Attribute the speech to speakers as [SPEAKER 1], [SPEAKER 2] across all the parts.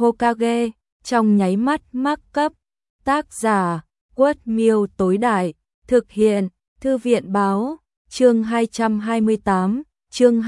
[SPEAKER 1] Hokage, trong nháy mắt mắc cấp. Tác giả, Quất Miêu tối đại, thực hiện, Thư viện báo, chương 228, chương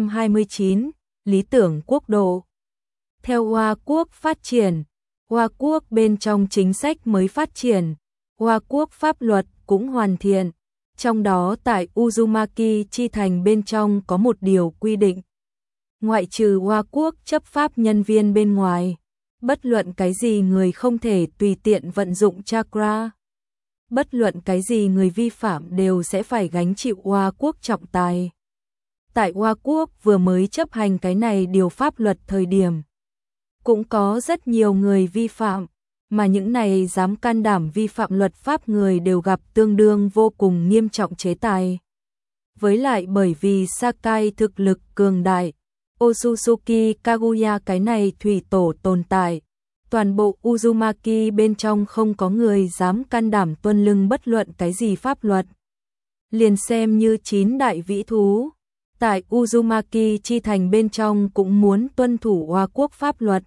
[SPEAKER 1] 229, lý tưởng quốc độ. Theo Hoa Quốc phát triển, Hoa Quốc bên trong chính sách mới phát triển, Hoa Quốc pháp luật cũng hoàn thiện, trong đó tại Uzumaki chi thành bên trong có một điều quy định. Ngoại trừ Hoa Quốc chấp pháp nhân viên bên ngoài, bất luận cái gì người không thể tùy tiện vận dụng chakra. Bất luận cái gì người vi phạm đều sẽ phải gánh chịu Hoa Quốc trọng tài. Tại Hoa Quốc vừa mới chấp hành cái này điều pháp luật thời điểm, cũng có rất nhiều người vi phạm, mà những này dám can đảm vi phạm luật pháp người đều gặp tương đương vô cùng nghiêm trọng chế tài. Với lại bởi vì Sakai thực lực cường đại, Otsutsuki Kaguya cái này thủy tổ tồn tại, toàn bộ Uzumaki bên trong không có người dám can đảm tuân lưng bất luận cái gì pháp luật. Liền xem như 9 đại vĩ thú, tại Uzumaki chi thành bên trong cũng muốn tuân thủ Hoa Quốc pháp luật.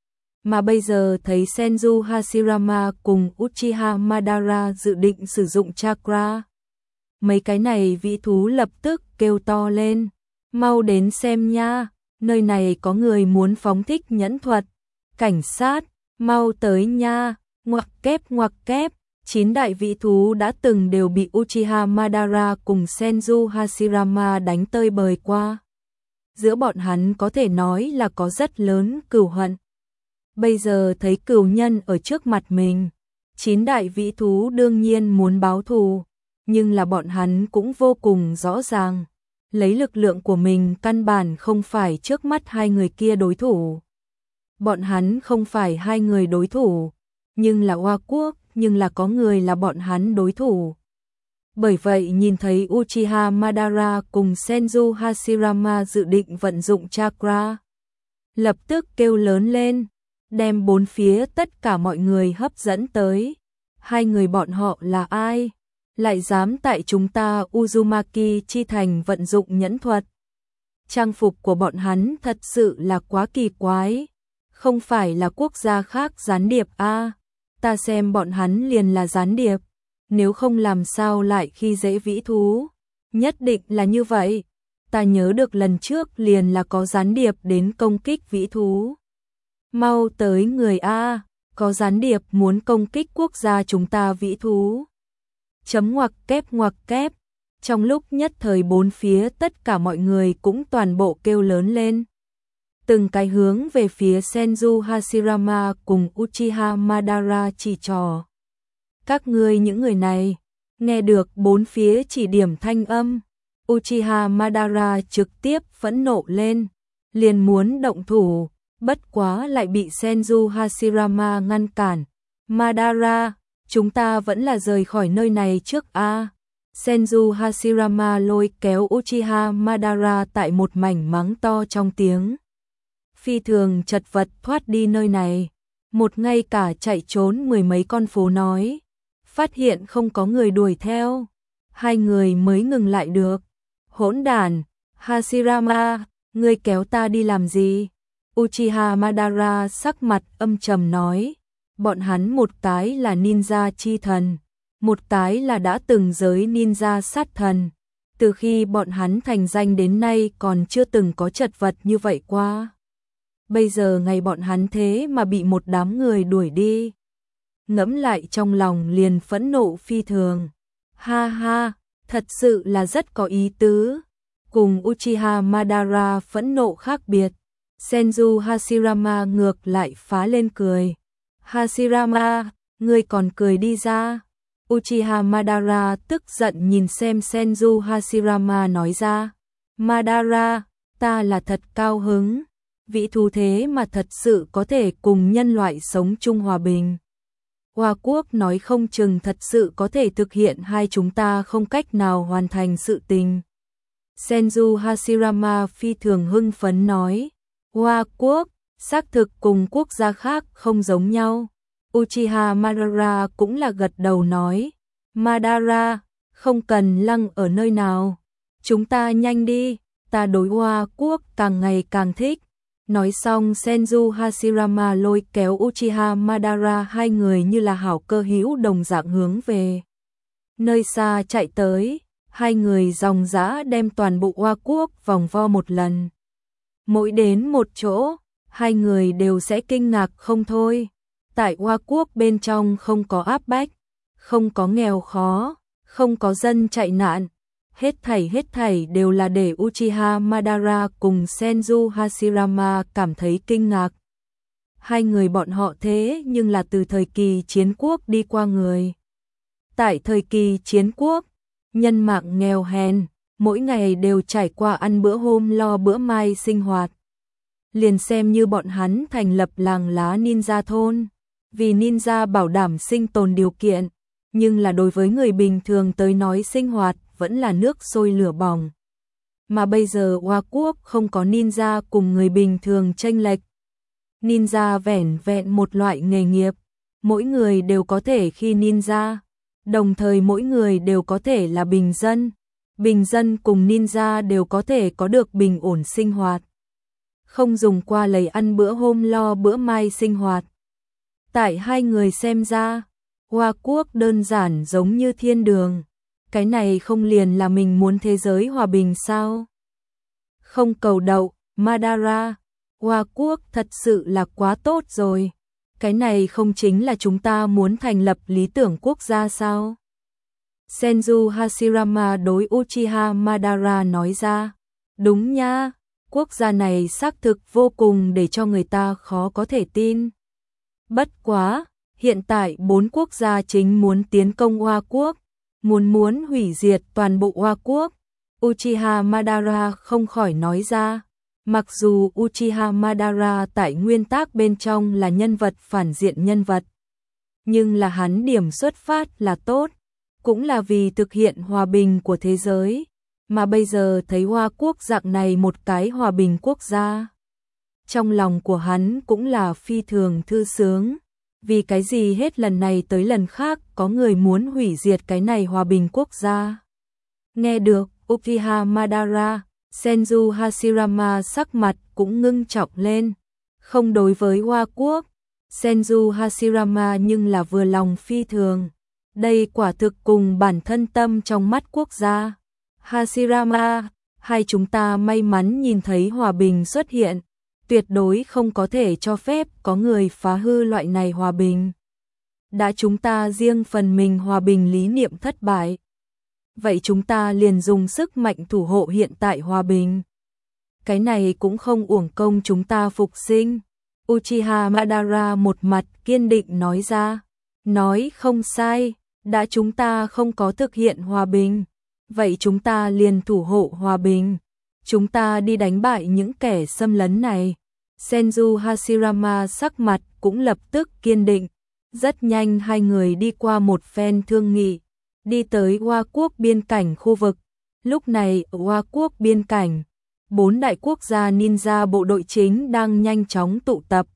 [SPEAKER 1] Mà bây giờ thấy Senju Hashirama cùng Uchiha Madara dự định sử dụng chakra. Mấy cái này vĩ thú lập tức kêu to lên, mau đến xem nha, nơi này có người muốn phóng thích nhẫn thuật, cảnh sát, mau tới nha, ngoặc kép, 9 đại vĩ thú đã từng đều bị Uchiha Madara cùng Senju Hashirama đánh tơi bời qua. Giữa bọn hắn có thể nói là có rất lớn cừu hận. Bây giờ thấy cừu nhân ở trước mặt mình, 9 đại vĩ thú đương nhiên muốn báo thù, nhưng là bọn hắn cũng vô cùng rõ ràng, lấy lực lượng của mình căn bản không phải trước mắt hai người kia đối thủ. Bọn hắn không phải hai người đối thủ, nhưng là Hoa Quốc, nhưng là có người là bọn hắn đối thủ. Bởi vậy nhìn thấy Uchiha Madara cùng Senju Hashirama dự định vận dụng chakra, lập tức kêu lớn lên, đem bốn phía tất cả mọi người hấp dẫn tới. Hai người bọn họ là ai? Lại dám tại chúng ta Uzumaki chi thành vận dụng nhẫn thuật? Trang phục của bọn hắn thật sự là quá kỳ quái. Không phải là quốc gia khác gián điệp a? Ta xem bọn hắn liền là gián điệp. Nếu không làm sao lại khi dễ vĩ thú? Nhất định là như vậy. Ta nhớ được lần trước liền là có gián điệp đến công kích vĩ thú. Mau tới người a, có gián điệp muốn công kích quốc gia chúng ta vĩ thú. Chấm ngoặc kép. Trong lúc nhất thời bốn phía tất cả mọi người cũng toàn bộ kêu lớn lên. Từng cái hướng về phía Senju Hashirama cùng Uchiha Madara chỉ trỏ. Các ngươi những người này, nghe được bốn phía chỉ điểm thanh âm, Uchiha Madara trực tiếp phẫn nộ lên, liền muốn động thủ, bất quá lại bị Senju Hashirama ngăn cản. Madara, chúng ta vẫn là rời khỏi nơi này trước a. Senju Hashirama lôi kéo Uchiha Madara tại một mảnh mắng to trong tiếng. Phi thường chật vật thoát đi nơi này, một ngay cả chạy trốn mười mấy con phố nói. Phát hiện không có người đuổi theo, hai người mới ngừng lại được. Hỗn đản, Hashirama, ngươi kéo ta đi làm gì? Uchiha Madara sắc mặt âm trầm nói, bọn hắn một cái là ninja chi thần, một cái là đã từng giới ninja sát thần. Từ khi bọn hắn thành danh đến nay còn chưa từng có chật vật như vậy qua. Bây giờ ngày bọn hắn thế mà bị một đám người đuổi đi. Ngẫm lại trong lòng liền phẫn nộ phi thường. Ha ha, thật sự là rất có ý tứ. Cùng Uchiha Madara phẫn nộ khác biệt, Senju Hashirama ngược lại phá lên cười. Hashirama, ngươi còn cười đi ra. Uchiha Madara tức giận nhìn xem Senju Hashirama nói ra. Madara, ta là thật cao hứng. Vĩ thú thế mà thật sự có thể cùng nhân loại sống chung hòa bình. Hoa Quốc nói không chừng thật sự có thể thực hiện hai chúng ta không cách nào hoàn thành sự tình. Senju Hashirama phi thường hưng phấn nói. Hoa Quốc, xác thực cùng quốc gia khác không giống nhau. Uchiha Madara cũng là gật đầu nói. Madara, không cần lăng ở nơi nào. Chúng ta nhanh đi, ta đối Hoa Quốc càng ngày càng thích. Nói xong Senju Hashirama lôi kéo Uchiha Madara, hai người như là hảo cơ hữu đồng dạng hướng về nơi xa chạy tới. Hai người dòng dã đem toàn bộ Hoa Quốc vòng vo một lần. Mỗi đến một chỗ, hai người đều sẽ kinh ngạc không thôi. Tại Hoa Quốc bên trong không có áp bách, không có nghèo khó, không có dân chạy nạn. Hết thảy đều là để Uchiha Madara cùng Senju Hashirama cảm thấy kinh ngạc. Hai người bọn họ thế nhưng là từ thời kỳ chiến quốc đi qua người. Tại thời kỳ chiến quốc, nhân mạng nghèo hèn, mỗi ngày đều trải qua ăn bữa hôm lo bữa mai sinh hoạt. Liền xem như bọn hắn thành lập làng lá ninja thôn, vì ninja bảo đảm sinh tồn điều kiện, nhưng là đối với người bình thường tới nói sinh hoạt vẫn là nước sôi lửa bỏng. Mà bây giờ Hoa Quốc không có ninja cùng người bình thường chênh lệch. Ninja vẻn vẹn một loại nghề nghiệp, mỗi người đều có thể khi ninja, đồng thời mỗi người đều có thể là bình dân. Bình dân cùng ninja đều có thể có được bình ổn sinh hoạt, không dùng qua lấy ăn bữa hôm lo bữa mai sinh hoạt. Tại hai người xem ra, Hoa Quốc đơn giản giống như thiên đường. Cái này không liền là mình muốn thế giới hòa bình sao? Không cầu đậu, Madara, Hoa Quốc thật sự là quá tốt rồi. Cái này không chính là chúng ta muốn thành lập lý tưởng quốc gia sao? Senju Hashirama đối Uchiha Madara nói ra. Đúng nha, quốc gia này xác thực vô cùng để cho người ta khó có thể tin. Bất quá, hiện tại 4 quốc gia chính muốn tiến công Hoa Quốc, muốn hủy diệt toàn bộ Hoa Quốc. Uchiha Madara không khỏi nói ra. Mặc dù Uchiha Madara tại nguyên tắc bên trong là nhân vật phản diện nhân vật, nhưng là hắn điểm xuất phát là tốt, cũng là vì thực hiện hòa bình của thế giới, mà bây giờ thấy Hoa Quốc dạng này một cái hòa bình quốc gia. Trong lòng của hắn cũng là phi thường thư sướng, vì cái gì hết lần này tới lần khác có người muốn hủy diệt cái này hòa bình quốc gia. Nghe được Uchiha Madara, Senju Hashirama sắc mặt cũng ngưng trọng lên. Không đối với Hoa Quốc, Senju Hashirama nhưng là vừa lòng phi thường. Đây quả thực cùng bản thân tâm trong mắt quốc gia. Hashirama, hai chúng ta may mắn nhìn thấy hòa bình xuất hiện, tuyệt đối không có thể cho phép có người phá hư loại này hòa bình. Đã chúng ta riêng phần mình hòa bình lý niệm thất bại, vậy chúng ta liền dùng sức mạnh thủ hộ hiện tại hòa bình. Cái này cũng không uổng công chúng ta phục sinh. Uchiha Madara một mặt kiên định nói ra. Nói không sai, đã chúng ta không có thực hiện hòa bình, vậy chúng ta liền thủ hộ hòa bình. Chúng ta đi đánh bại những kẻ xâm lấn này. Senju Hashirama sắc mặt cũng lập tức kiên định. Rất nhanh hai người đi qua một phen thương nghị, đi tới Hoa Quốc biên cảnh khu vực. Lúc này ở Hoa Quốc biên cảnh, 4 đại quốc gia ninja bộ đội chính đang nhanh chóng tụ tập.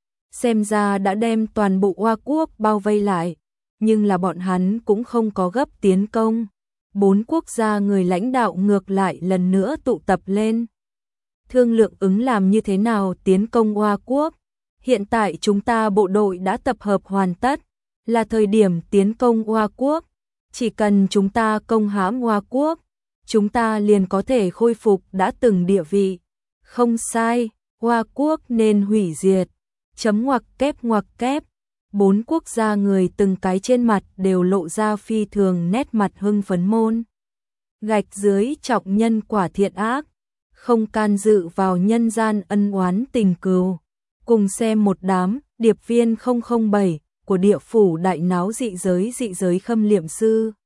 [SPEAKER 1] Xem ra đã đem toàn bộ Hoa Quốc bao vây lại, nhưng là bọn hắn cũng không có gấp tiến công. 4 quốc gia người lãnh đạo ngược lại lần nữa tụ tập lên, thương lượng ứng làm như thế nào tiến công Hoa Quốc. Hiện tại chúng ta bộ đội đã tập hợp hoàn tất, là thời điểm tiến công Hoa Quốc. Chỉ cần chúng ta công hãm Hoa Quốc, chúng ta liền có thể khôi phục đã từng địa vị. Không sai, Hoa Quốc nên hủy diệt. Chấm ngoặc kép. 4 quốc gia người từng cái trên mặt đều lộ ra phi thường nét mặt hưng phấn môn. Gạch dưới trọng nhân quả thiện ác, không can dự vào nhân gian ân oán tình cừu. Cùng xem một đám điệp viên 007 của địa phủ đại náo dị giới khâm liệm sư.